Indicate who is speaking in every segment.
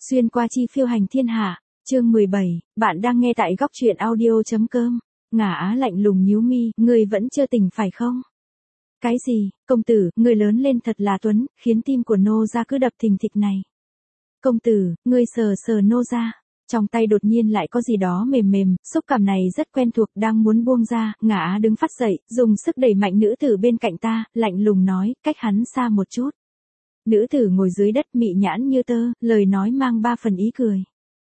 Speaker 1: Xuyên qua chi phiêu hành thiên hạ, chương 17, bạn đang nghe tại góc truyện audio.com. Ngả Á lạnh lùng nhíu mi, ngươi vẫn chưa tỉnh phải không? Cái gì, công tử, ngươi lớn lên thật là tuấn, khiến tim của nô gia cứ đập thình thịch này. Công tử, ngươi sờ sờ nô gia. Trong tay đột nhiên lại có gì đó mềm mềm, xúc cảm này rất quen thuộc, đang muốn buông ra, Ngả Á đứng phát dậy, dùng sức đẩy mạnh nữ tử bên cạnh ta, lạnh lùng nói, cách hắn xa một chút. Nữ tử ngồi dưới đất mị nhãn như tơ, lời nói mang ba phần ý cười.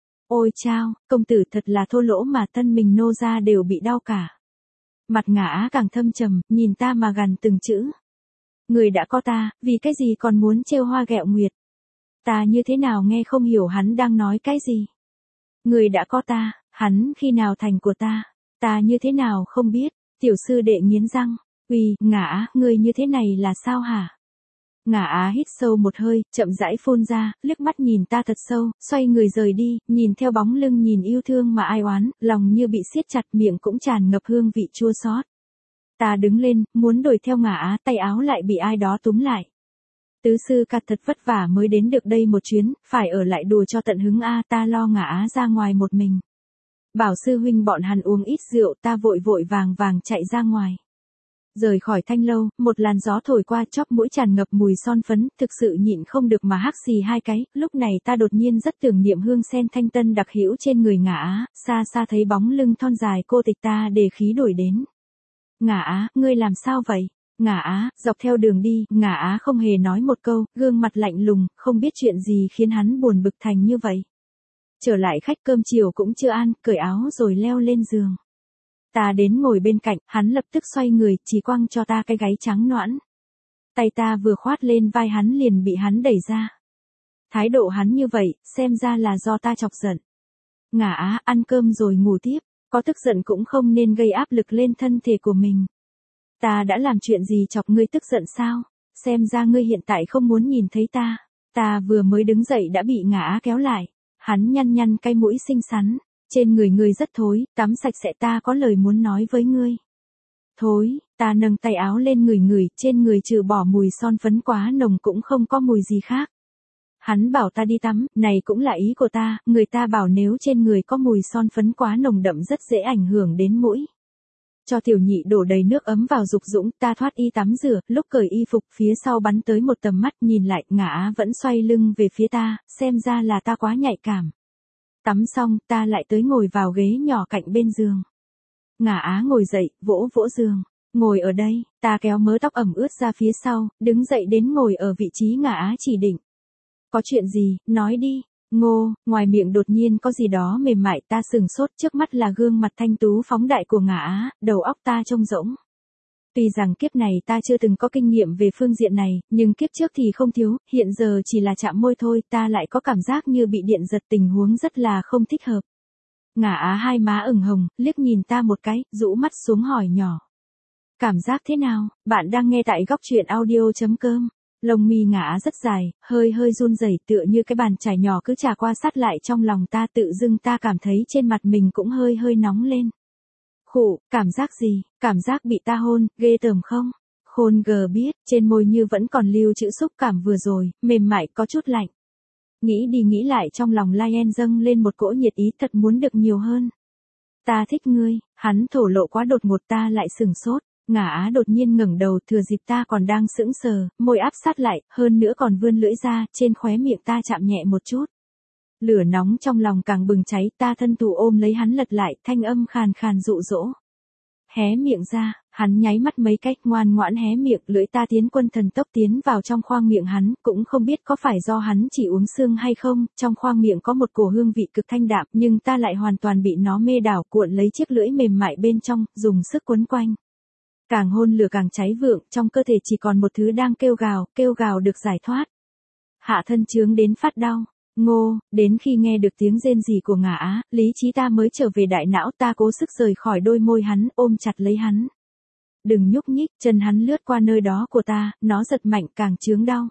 Speaker 1: Ôi chao, công tử thật là thô lỗ mà thân mình nô ra đều bị đau cả. Mặt Ngả Á càng thâm trầm, nhìn ta mà gằn từng chữ. Người đã có ta, vì cái gì còn muốn trêu hoa ghẹo nguyệt? Ta như thế nào nghe không hiểu hắn đang nói cái gì? Người đã có ta, hắn khi nào thành của ta? Ta như thế nào không biết? Tiểu sư đệ nghiến răng. Uy, Ngả Á, ngươi như thế này là sao hả? Ngả Á hít sâu một hơi, chậm rãi phun ra, liếc mắt nhìn ta thật sâu, xoay người rời đi, nhìn theo bóng lưng nhìn yêu thương mà ai oán, lòng như bị siết chặt, miệng cũng tràn ngập hương vị chua xót. Ta đứng lên, muốn đuổi theo Ngả Á, tay áo lại bị ai đó túm lại. Tứ sư ca thật vất vả mới đến được đây một chuyến, phải ở lại đùa cho tận hứng a, ta lo Ngả Á ra ngoài một mình. Bảo sư huynh bọn hắn uống ít rượu, ta vội vội vàng vàng chạy ra ngoài. Rời khỏi thanh lâu, một làn gió thổi qua, chóp mũi tràn ngập mùi son phấn, thực sự nhịn không được mà hắc xì hai cái, lúc này ta đột nhiên rất tưởng niệm hương sen thanh tân đặc hữu trên người Ngả Á, xa xa thấy bóng lưng thon dài cô tịch ta đề khí đổi đến. Ngả Á, ngươi làm sao vậy? Ngả Á, dọc theo đường đi, Ngả Á không hề nói một câu, gương mặt lạnh lùng, không biết chuyện gì khiến hắn buồn bực thành như vậy. Trở lại khách cơm chiều cũng chưa ăn, cởi áo rồi leo lên giường. Ta đến ngồi bên cạnh, hắn lập tức xoay người, chỉ quăng cho ta cái gáy trắng nõn. Tay ta vừa khoát lên vai hắn liền bị hắn đẩy ra. Thái độ hắn như vậy, xem ra là do ta chọc giận. Ngả Á, ăn cơm rồi ngủ tiếp, có tức giận cũng không nên gây áp lực lên thân thể của mình. Ta đã làm chuyện gì chọc ngươi tức giận sao? Xem ra ngươi hiện tại không muốn nhìn thấy ta. Ta vừa mới đứng dậy đã bị Ngả Á kéo lại. Hắn nhăn nhăn cái mũi xinh xắn. Trên người ngươi rất thối, tắm sạch sẽ, ta có lời muốn nói với ngươi. Thối, ta nâng tay áo lên ngửi, trên người trừ bỏ mùi son phấn quá nồng cũng không có mùi gì khác. Hắn bảo ta đi tắm, này cũng là ý của ta, người ta bảo nếu trên người có mùi son phấn quá nồng đậm rất dễ ảnh hưởng đến mũi. Cho tiểu nhị đổ đầy nước ấm vào dục dũng, ta thoát y tắm rửa, lúc cởi y phục phía sau bắn tới một tầm mắt, nhìn lại, Ngả Á vẫn xoay lưng về phía ta, xem ra là ta quá nhạy cảm. Tắm xong, ta lại tới ngồi vào ghế nhỏ cạnh bên giường. Ngả Á ngồi dậy, vỗ vỗ giường. Ngồi ở đây, ta kéo mớ tóc ẩm ướt ra phía sau, đứng dậy đến ngồi ở vị trí Ngả Á chỉ định. Có chuyện gì, nói đi. Ngô, ngoài miệng đột nhiên có gì đó mềm mại, ta sừng sốt, trước mắt là gương mặt thanh tú phóng đại của Ngả Á, đầu óc ta trông rỗng. Tuy rằng kiếp này ta chưa từng có kinh nghiệm về phương diện này, nhưng kiếp trước thì không thiếu, hiện giờ chỉ là chạm môi thôi, ta lại có cảm giác như bị điện giật, tình huống rất là không thích hợp. Ngả Á hai má ửng hồng, liếc nhìn ta một cái, rũ mắt xuống hỏi nhỏ. Cảm giác thế nào? Bạn đang nghe tại góc truyện audio.com. Lông mi Ngả Á rất dài, hơi run rẩy, tựa như cái bàn chải nhỏ cứ trà qua sát lại trong lòng ta, tự dưng ta cảm thấy trên mặt mình cũng hơi nóng lên. Khụ, cảm giác gì? Cảm giác bị ta hôn, ghê tởm không? Khôn gờ biết, trên môi như vẫn còn lưu trữ xúc cảm vừa rồi, mềm mại có chút lạnh. Nghĩ đi nghĩ lại trong lòng Lion dâng lên một cỗ nhiệt ý, thật muốn được nhiều hơn. Ta thích ngươi, hắn thổ lộ quá đột ngột, ta lại sừng sốt. Ngả Á đột nhiên ngẩng đầu, thừa dịp ta còn đang sững sờ, môi áp sát lại, hơn nữa còn vươn lưỡi ra, trên khóe miệng ta chạm nhẹ một chút. Lửa nóng trong lòng càng bừng cháy, ta thân thủ ôm lấy hắn lật lại, thanh âm khàn khàn dụ dỗ. Hé miệng ra, hắn nháy mắt mấy cách, ngoan ngoãn hé miệng, lưỡi ta tiến quân thần tốc tiến vào trong khoang miệng hắn, cũng không biết có phải do hắn chỉ uống xương hay không, trong khoang miệng có một cổ hương vị cực thanh đạm, nhưng ta lại hoàn toàn bị nó mê đảo, cuộn lấy chiếc lưỡi mềm mại bên trong, dùng sức quấn quanh. Càng hôn lửa càng cháy vượng, trong cơ thể chỉ còn một thứ đang kêu gào được giải thoát. Hạ thân chướng đến phát đau. Ngô, đến khi nghe được tiếng rên rỉ của Ngả Á, lý trí ta mới trở về đại não, ta cố sức rời khỏi đôi môi hắn, ôm chặt lấy hắn. Đừng nhúc nhích, chân hắn lướt qua nơi đó của ta, nó giật mạnh càng chướng đau.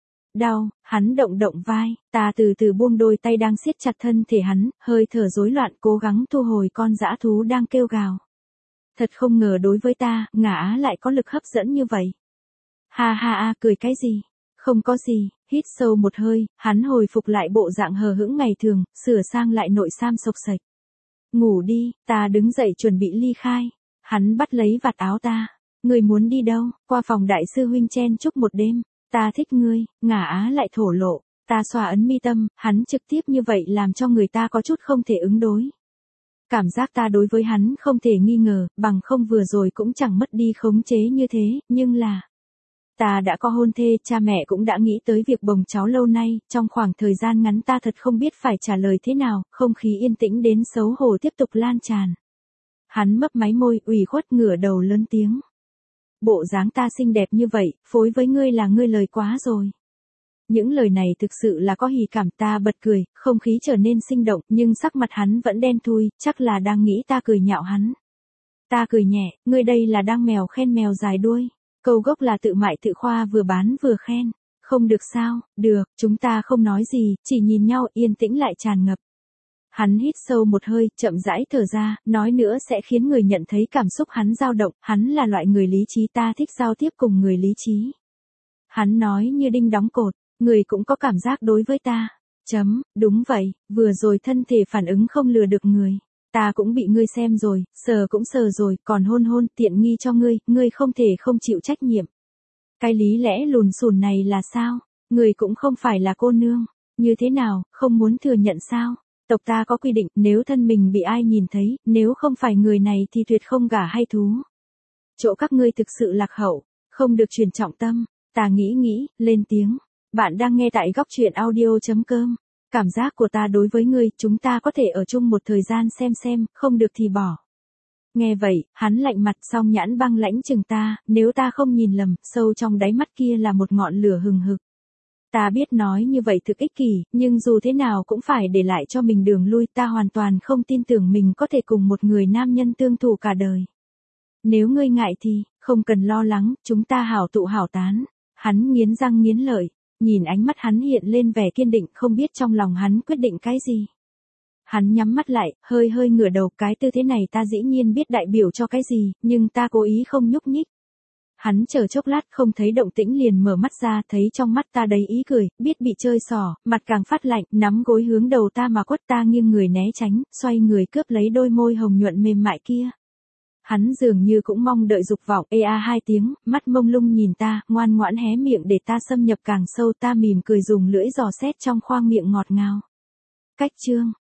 Speaker 1: Đau, hắn động vai, ta từ từ buông đôi tay đang siết chặt thân thể hắn, hơi thở rối loạn cố gắng thu hồi con dã thú đang kêu gào. Thật không ngờ đối với ta, Ngả Á lại có lực hấp dẫn như vậy. Ha ha, cười cái gì? Không có gì, hít sâu một hơi, hắn hồi phục lại bộ dạng hờ hững ngày thường, sửa sang lại nội sam xộc xệch. Ngủ đi, ta đứng dậy chuẩn bị ly khai. Hắn bắt lấy vạt áo ta. Ngươi muốn đi đâu? Qua phòng đại sư huynh chen chúc một đêm. Ta thích ngươi, Ngả Á lại thổ lộ. Ta xòa ấn mi tâm, hắn trực tiếp như vậy làm cho người ta có chút không thể ứng đối. Cảm giác ta đối với hắn không thể nghi ngờ, bằng không vừa rồi cũng chẳng mất đi khống chế như thế, nhưng là... Ta đã có hôn thê, cha mẹ cũng đã nghĩ tới việc bồng cháu lâu nay, trong khoảng thời gian ngắn ta thật không biết phải trả lời thế nào, không khí yên tĩnh đến xấu hổ tiếp tục lan tràn. Hắn mấp máy môi, ủy khuất ngửa đầu lớn tiếng. Bộ dáng ta xinh đẹp như vậy, phối với ngươi là ngươi lời quá rồi. Những lời này thực sự là có hỉ cảm, ta bật cười, không khí trở nên sinh động, nhưng sắc mặt hắn vẫn đen thui, chắc là đang nghĩ ta cười nhạo hắn. Ta cười nhẹ, ngươi đây là đang mèo khen mèo dài đuôi. Câu gốc là tự mại tự khoa vừa bán vừa khen. Không được sao, được, chúng ta không nói gì, chỉ nhìn nhau yên tĩnh lại tràn ngập. Hắn hít sâu một hơi, chậm rãi thở ra, nói nữa sẽ khiến người nhận thấy cảm xúc hắn dao động, hắn là loại người lý trí, ta thích giao tiếp cùng người lý trí. Hắn nói như đinh đóng cột, người cũng có cảm giác đối với ta. Đúng vậy, vừa rồi thân thể phản ứng không lừa được người. Ta cũng bị ngươi xem rồi, sờ cũng sờ rồi, còn hôn tiện nghi cho ngươi không thể không chịu trách nhiệm. Cái lý lẽ lùn xùn này là sao? Ngươi cũng không phải là cô nương. Như thế nào, không muốn thừa nhận sao? Tộc ta có quy định, nếu thân mình bị ai nhìn thấy, nếu không phải người này thì tuyệt không gả hay thú. Chỗ các ngươi thực sự lạc hậu, không được truyền trọng tâm. Ta nghĩ, lên tiếng. Bạn đang nghe tại góc truyện audio.com. Cảm giác của ta đối với ngươi, chúng ta có thể ở chung một thời gian xem, không được thì bỏ. Nghe vậy, hắn lạnh mặt song nhãn băng lãnh chừng ta, nếu ta không nhìn lầm, sâu trong đáy mắt kia là một ngọn lửa hừng hực. Ta biết nói như vậy thực ích kỷ, nhưng dù thế nào cũng phải để lại cho mình đường lui, ta hoàn toàn không tin tưởng mình có thể cùng một người nam nhân tương thủ cả đời. Nếu ngươi ngại thì, không cần lo lắng, chúng ta hảo tụ hảo tán. Hắn nghiến răng nghiến lợi. Nhìn ánh mắt hắn hiện lên vẻ kiên định, không biết trong lòng hắn quyết định cái gì. Hắn nhắm mắt lại, hơi ngửa đầu, cái tư thế này ta dĩ nhiên biết đại biểu cho cái gì, nhưng ta cố ý không nhúc nhích. Hắn chờ chốc lát không thấy động tĩnh liền mở mắt ra, thấy trong mắt ta đầy ý cười, biết bị chơi xỏ, mặt càng phát lạnh, nắm gối hướng đầu ta mà quất, ta nghiêng người né tránh, xoay người cướp lấy đôi môi hồng nhuận mềm mại kia. Hắn dường như cũng mong đợi dục vọng, hai tiếng, mắt mông lung nhìn ta, ngoan ngoãn hé miệng để ta xâm nhập càng sâu, ta mỉm cười dùng lưỡi dò xét trong khoang miệng ngọt ngào. Cách chương